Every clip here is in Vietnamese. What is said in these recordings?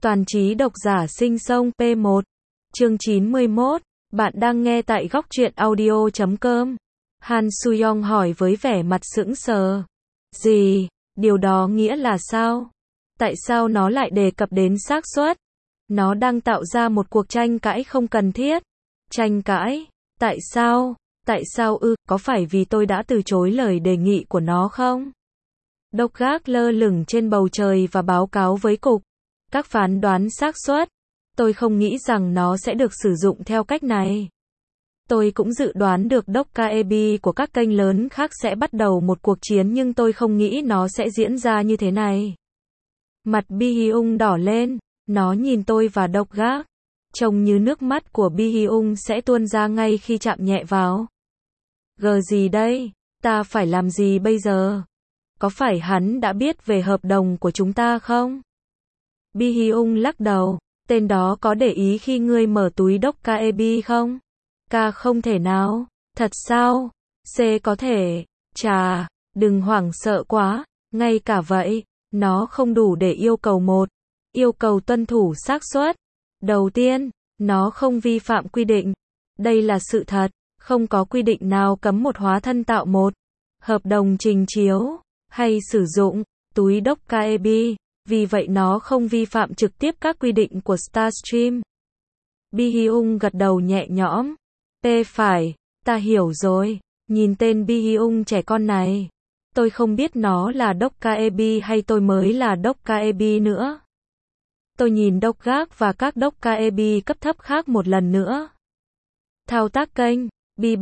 Toàn trí độc giả sinh sông P1. Chương 91. Bạn đang nghe tại góc truyện audio.com. Han Suyong hỏi với vẻ mặt sững sờ. Gì? Điều đó nghĩa là sao? Tại sao nó lại đề cập đến xác suất? Nó đang tạo ra một cuộc tranh cãi không cần thiết. Tranh cãi? Tại sao? Tại sao ư? Có phải vì tôi đã từ chối lời đề nghị của nó không? Độc gác lơ lửng trên bầu trời và báo cáo với cục. Các phán đoán xác suất. Tôi không nghĩ rằng nó sẽ được sử dụng theo cách này. Tôi cũng dự đoán được Dokkab của các kênh lớn khác sẽ bắt đầu một cuộc chiến, nhưng tôi không nghĩ nó sẽ diễn ra như thế này. Mặt Bi Hyung đỏ lên, nó nhìn tôi và độc gác. Trông như nước mắt của Bi Hyung sẽ tuôn ra ngay khi chạm nhẹ vào. Gờ gì đây? Ta phải làm gì bây giờ? Có phải hắn đã biết về hợp đồng của chúng ta không? Bi Hyung lắc đầu. Tên đó có để ý khi ngươi mở túi Dokkab không? Ca không thể nào. Thật sao? C có thể. Chà, đừng hoảng sợ quá. Ngay cả vậy, nó không đủ để yêu cầu một. Yêu cầu tuân thủ xác suất. Đầu tiên, nó không vi phạm quy định. Đây là sự thật. Không có quy định nào cấm một hóa thân tạo một hợp đồng trình chiếu hay sử dụng túi Dokkab. Vì vậy nó không vi phạm trực tiếp các quy định của Starstream. Bi Hyung gật đầu nhẹ nhõm. Phải, ta hiểu rồi. Nhìn tên Bi Hyung trẻ con này. Tôi không biết nó là Dokkab hay tôi mới là Dokkab nữa. Tôi nhìn Doggak và các Dokkab cấp thấp khác một lần nữa. Thao tác kênh Bi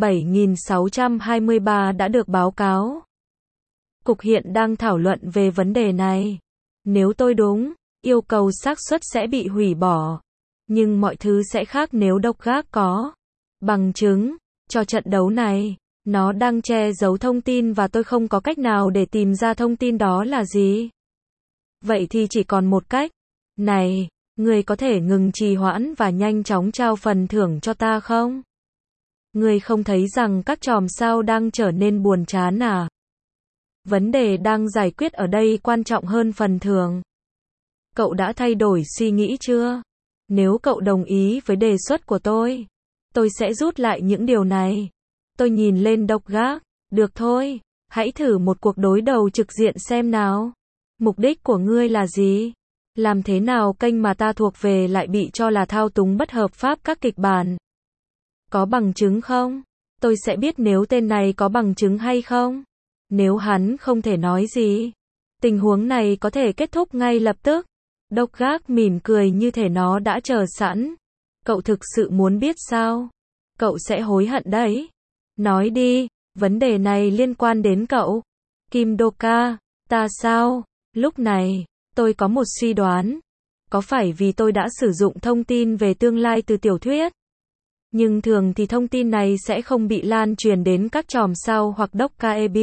7623 đã được báo cáo. Cục hiện đang thảo luận về vấn đề này. Nếu tôi đúng, yêu cầu xác suất sẽ bị hủy bỏ. Nhưng mọi thứ sẽ khác nếu Doggak có bằng chứng cho trận đấu này. Nó đang che giấu thông tin và tôi không có cách nào để tìm ra thông tin đó là gì. Vậy thì chỉ còn một cách. Này, người có thể ngừng trì hoãn và nhanh chóng trao phần thưởng cho ta không? Người không thấy rằng các chòm sao đang trở nên buồn chán à? Vấn đề đang giải quyết ở đây quan trọng hơn phần thưởng. Cậu đã thay đổi suy nghĩ chưa? Nếu cậu đồng ý với đề xuất của tôi sẽ rút lại những điều này. Tôi nhìn lên Doggak. Được thôi, hãy thử một cuộc đối đầu trực diện xem nào. Mục đích của ngươi là gì? Làm thế nào kênh mà ta thuộc về lại bị cho là thao túng bất hợp pháp các kịch bản? Có bằng chứng không? Tôi sẽ biết nếu tên này có bằng chứng hay không. Nếu hắn không thể nói gì, tình huống này có thể kết thúc ngay lập tức. Doggak mỉm cười như thể nó đã chờ sẵn. Cậu thực sự muốn biết sao? Cậu sẽ hối hận đấy. Nói đi, vấn đề này liên quan đến cậu. Kim Doka, ta sao? Lúc này, tôi có một suy đoán. Có phải vì tôi đã sử dụng thông tin về tương lai từ tiểu thuyết? Nhưng thường thì thông tin này sẽ không bị lan truyền đến các chòm sao hoặc Dokkab.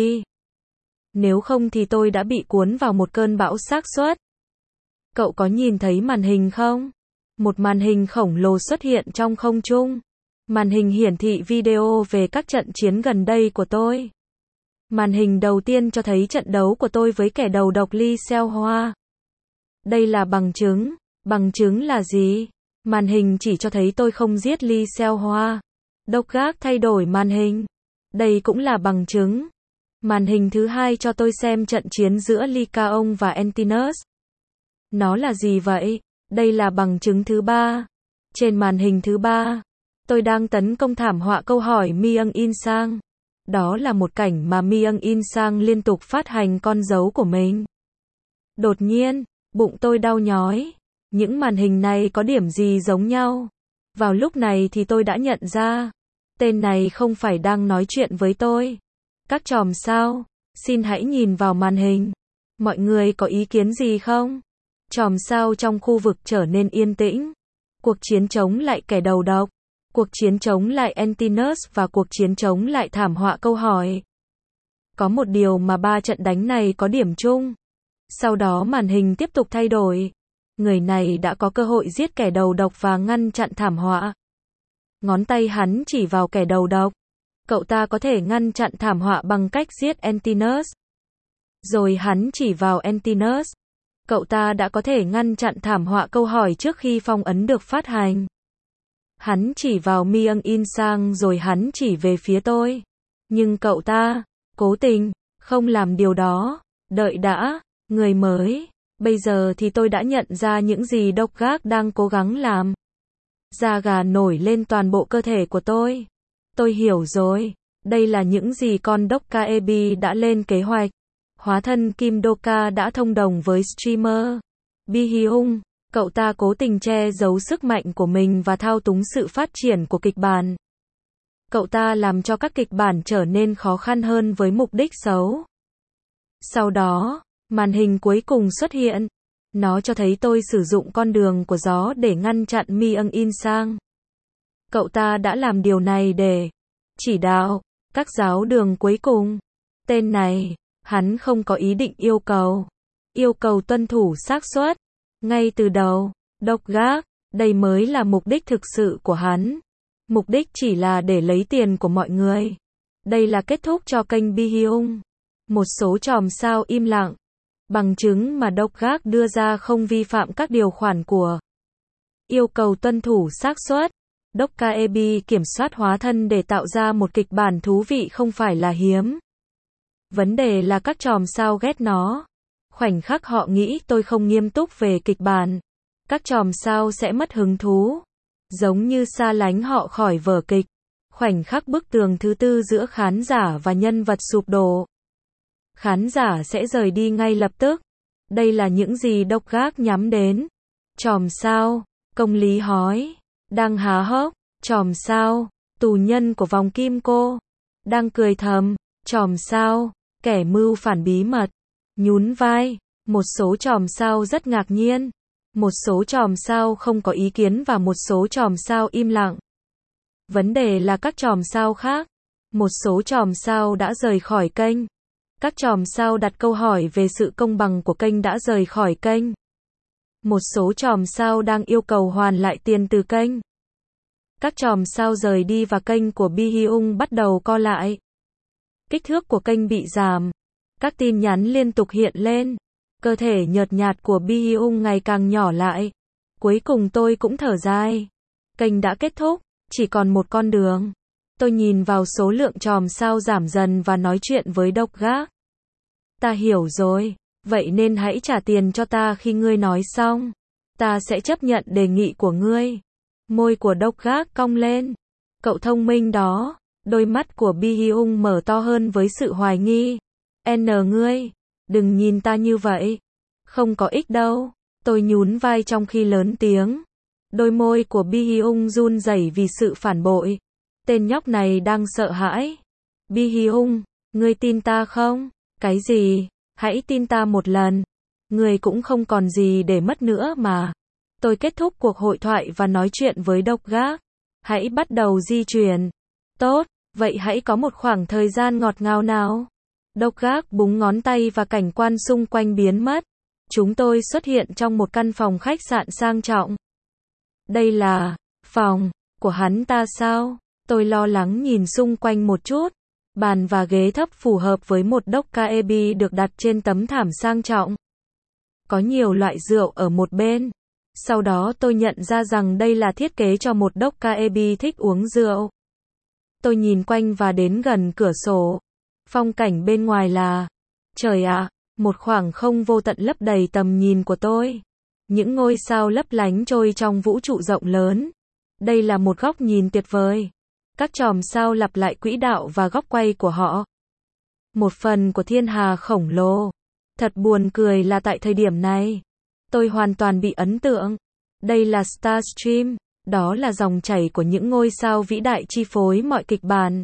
Nếu không thì tôi đã bị cuốn vào một cơn bão xác suất. Cậu có nhìn thấy màn hình không? Một màn hình khổng lồ xuất hiện trong không trung. Màn hình hiển thị video về các trận chiến gần đây của tôi. Màn hình đầu tiên cho thấy trận đấu của tôi với kẻ đầu độc Lee Seo-hwa. Đây là bằng chứng. Bằng chứng là gì? Màn hình chỉ cho thấy tôi không giết Lee Seo-hwa. Doggak thay đổi màn hình. Đây cũng là bằng chứng. Màn hình thứ hai cho tôi xem trận chiến giữa Lee Kaong và Antinus. Nó là gì vậy? Đây là bằng chứng thứ ba. Trên màn hình thứ ba, tôi đang tấn công thảm họa câu hỏi Myung In Sang. Đó là một cảnh mà Myung In Sang liên tục phát hành con dấu của mình. Đột nhiên, bụng tôi đau nhói. Những màn hình này có điểm gì giống nhau? Vào lúc này thì tôi đã nhận ra, tên này không phải đang nói chuyện với tôi. Các chòm sao, xin hãy nhìn vào màn hình. Mọi người có ý kiến gì không? Chòm sao trong khu vực trở nên yên tĩnh. Cuộc chiến chống lại kẻ đầu độc, cuộc chiến chống lại Antinus và cuộc chiến chống lại thảm họa câu hỏi. Có một điều mà ba trận đánh này có điểm chung. Sau đó màn hình tiếp tục thay đổi. Người này đã có cơ hội giết kẻ đầu độc và ngăn chặn thảm họa. Ngón tay hắn chỉ vào kẻ đầu độc. Cậu ta có thể ngăn chặn thảm họa bằng cách giết Antinus. Rồi hắn chỉ vào Antinus. Cậu ta đã có thể ngăn chặn thảm họa câu hỏi trước khi phong ấn được phát hành. Hắn chỉ vào Myung In Sang rồi hắn chỉ về phía tôi. Nhưng cậu ta, cố tình, không làm điều đó. Đợi đã, người mới. Bây giờ thì tôi đã nhận ra những gì Đốc Gác đang cố gắng làm. Da gà nổi lên toàn bộ cơ thể của tôi. Tôi hiểu rồi. Đây là những gì con Đốc Kaebi đã lên kế hoạch. Hóa thân Kim Doka đã thông đồng với streamer Bi Hyung. Cậu ta cố tình che giấu sức mạnh của mình và thao túng sự phát triển của kịch bản. Cậu ta làm cho các kịch bản trở nên khó khăn hơn với mục đích xấu. Sau đó, màn hình cuối cùng xuất hiện. Nó cho thấy tôi sử dụng con đường của gió để ngăn chặn Myung In Sang. Cậu ta đã làm điều này để chỉ đạo các giáo đường cuối cùng. Tên này, hắn không có ý định yêu cầu tuân thủ xác suất. Ngay từ đầu, Đốc Gác, đây mới là mục đích thực sự của hắn. Mục đích chỉ là để lấy tiền của mọi người. Đây là kết thúc cho kênh Bi Hyung. Một số chòm sao im lặng. Bằng chứng mà Đốc Gác đưa ra không vi phạm các điều khoản của yêu cầu tuân thủ xác suất. Đốc Kaebi kiểm soát hóa thân để tạo ra một kịch bản thú vị không phải là hiếm. Vấn đề là các chòm sao ghét nó. Khoảnh khắc họ nghĩ tôi không nghiêm túc về kịch bản, các chòm sao sẽ mất hứng thú. Giống như xa lánh họ khỏi vở kịch. Khoảnh khắc bức tường thứ tư giữa khán giả và nhân vật sụp đổ. Khán giả sẽ rời đi ngay lập tức. Đây là những gì Đốc Gác nhắm đến. Chòm sao, công lý hói, đang há hốc. Chòm sao, tù nhân của vòng kim cô, đang cười thầm. Chòm sao, kẻ mưu phản bí mật, nhún vai. Một số chòm sao rất ngạc nhiên. Một số chòm sao không có ý kiến và một số chòm sao im lặng. Vấn đề là các chòm sao khác. Một số chòm sao đã rời khỏi kênh. Các chòm sao đặt câu hỏi về sự công bằng của kênh đã rời khỏi kênh. Một số chòm sao đang yêu cầu hoàn lại tiền từ kênh. Các chòm sao rời đi và kênh của Bi Hyung bắt đầu co lại. Kích thước của kênh bị giảm. Các tin nhắn liên tục hiện lên. Cơ thể nhợt nhạt của Bi Hyung ngày càng nhỏ lại. Cuối cùng tôi cũng thở dài. Kênh đã kết thúc, chỉ còn một con đường. Tôi nhìn vào số lượng chòm sao giảm dần và nói chuyện với Đốc Gác. Ta hiểu rồi, vậy nên hãy trả tiền cho ta khi ngươi nói xong. Ta sẽ chấp nhận đề nghị của ngươi. Môi của Đốc Gác cong lên. Cậu thông minh đó. Đôi mắt của Bi Hyung mở to hơn với sự hoài nghi. Ngươi, đừng nhìn ta như vậy. Không có ích đâu. Tôi nhún vai trong khi lớn tiếng. Đôi môi của Bi Hyung run rẩy vì sự phản bội. Tên nhóc này đang sợ hãi. Bi Hyung, ngươi tin ta không? Cái gì? Hãy tin ta một lần. Ngươi cũng không còn gì để mất nữa mà. Tôi kết thúc cuộc hội thoại và nói chuyện với Đốc Gác. Hãy bắt đầu di chuyển. Tốt, vậy hãy có một khoảng thời gian ngọt ngào nào. Đốc Gác búng ngón tay và cảnh quan xung quanh biến mất. Chúng tôi xuất hiện trong một căn phòng khách sạn sang trọng. Đây là phòng của hắn ta sao? Tôi lo lắng nhìn xung quanh một chút. Bàn và ghế thấp phù hợp với một Đốc Kaebi được đặt trên tấm thảm sang trọng. Có nhiều loại rượu ở một bên. Sau đó tôi nhận ra rằng đây là thiết kế cho một Đốc Kaebi thích uống rượu. Tôi nhìn quanh và đến gần cửa sổ. Phong cảnh bên ngoài là, trời ạ, một khoảng không vô tận lấp đầy tầm nhìn của tôi. Những ngôi sao lấp lánh trôi trong vũ trụ rộng lớn. Đây là một góc nhìn tuyệt vời. Các chòm sao lặp lại quỹ đạo và góc quay của họ. Một phần của thiên hà khổng lồ. Thật buồn cười là tại thời điểm này, tôi hoàn toàn bị ấn tượng. Đây là Starstream, đó là dòng chảy của những ngôi sao vĩ đại chi phối mọi kịch bản.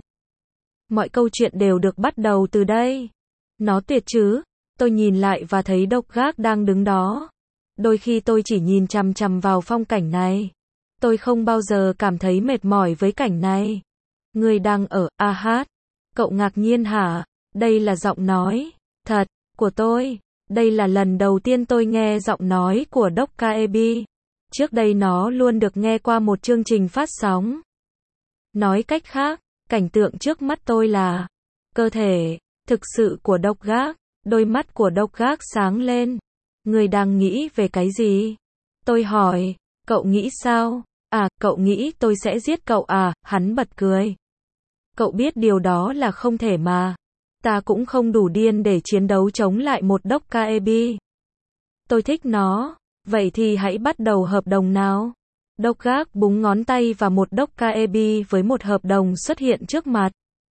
Mọi câu chuyện đều được bắt đầu từ đây. Nó tuyệt chứ? Tôi nhìn lại và thấy Đốc Gác đang đứng đó. Đôi khi tôi chỉ nhìn chằm chằm vào phong cảnh này. Tôi không bao giờ cảm thấy mệt mỏi với cảnh này. Ngươi đang ở hát. Cậu ngạc nhiên hả? Đây là giọng nói thật của tôi. Đây là lần đầu tiên tôi nghe giọng nói của Đốc Kaebi. Trước đây nó luôn được nghe qua một chương trình phát sóng. Nói cách khác, cảnh tượng trước mắt tôi là cơ thể thực sự của Đốc Gác. Đôi mắt của Đốc Gác sáng lên. Ngươi đang nghĩ về cái gì? Tôi hỏi, cậu nghĩ sao? À, cậu nghĩ tôi sẽ giết cậu à? Hắn bật cười. Cậu biết điều đó là không thể mà. Ta cũng không đủ điên để chiến đấu chống lại một Dokkaebi. Tôi thích nó. Vậy thì hãy bắt đầu hợp đồng nào. Dokgak búng ngón tay và một Dokkaebi với một hợp đồng xuất hiện trước mặt.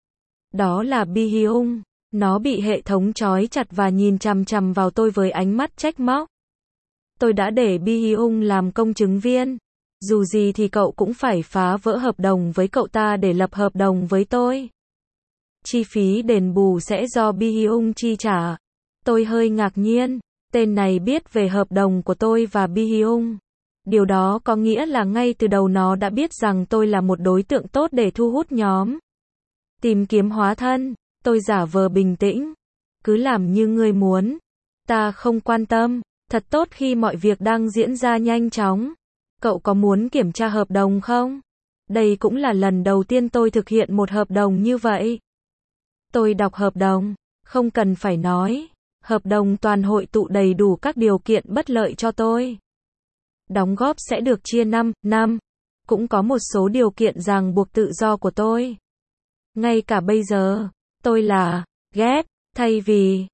Đó là Bi-hyung. Nó bị hệ thống trói chặt và nhìn chằm chằm vào tôi với ánh mắt trách móc. Tôi đã để Bi-hyung làm công chứng viên. Dù gì thì cậu cũng phải phá vỡ hợp đồng với cậu ta để lập hợp đồng với tôi. Chi phí đền bù sẽ do Bi-hyung chi trả. Tôi hơi ngạc nhiên. Tên này biết về hợp đồng của tôi và Bi-hyung. Điều đó có nghĩa là ngay từ đầu nó đã biết rằng tôi là một đối tượng tốt để thu hút nhóm. Tìm kiếm hóa thân. Tôi giả vờ bình tĩnh. Cứ làm như ngươi muốn. Ta không quan tâm. Thật tốt khi mọi việc đang diễn ra nhanh chóng. Cậu có muốn kiểm tra hợp đồng không? Đây cũng là lần đầu tiên tôi thực hiện một hợp đồng như vậy. Tôi đọc hợp đồng. Không cần phải nói. Hợp đồng toàn hội tụ đầy đủ các điều kiện bất lợi cho tôi. Đóng góp sẽ được chia 5 năm. Cũng có một số điều kiện ràng buộc tự do của tôi. Ngay cả bây giờ, tôi là ghét, thay vì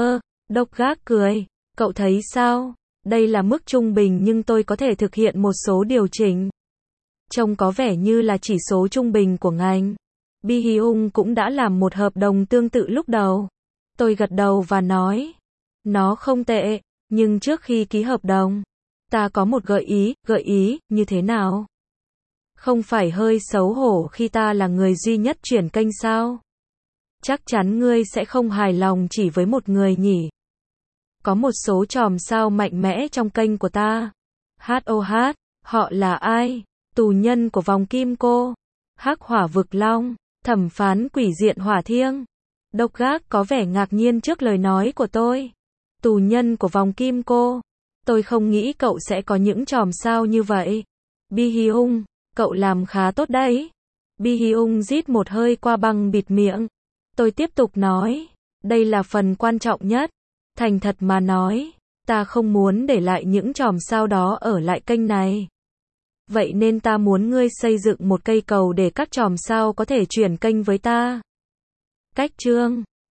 Dokgak cười. Cậu thấy sao? Đây là mức trung bình nhưng tôi có thể thực hiện một số điều chỉnh. Trông có vẻ như là chỉ số trung bình của ngành. Bi-hyung cũng đã làm một hợp đồng tương tự lúc đầu. Tôi gật đầu và nói, nó không tệ, nhưng trước khi ký hợp đồng, ta có một gợi ý, như thế nào? Không phải hơi xấu hổ khi ta là người duy nhất chuyển kênh sao? Chắc chắn ngươi sẽ không hài lòng chỉ với một người nhỉ? Có một số chòm sao mạnh mẽ trong kênh của ta. HOH, họ là ai? Tù nhân của vòng kim cô. Hắc hỏa vực long, thẩm phán quỷ diện hỏa thiêng. Dokgak có vẻ ngạc nhiên trước lời nói của tôi. Tù nhân của vòng kim cô. Tôi không nghĩ cậu sẽ có những chòm sao như vậy. Bi-hyung, cậu làm khá tốt đấy. Bi-hyung rít một hơi qua băng bịt miệng. Tôi tiếp tục nói, đây là phần quan trọng nhất. Thành thật mà nói, ta không muốn để lại những chòm sao đó ở lại kênh này. Vậy nên ta muốn ngươi xây dựng một cây cầu để các chòm sao có thể chuyển kênh với ta. Cách chương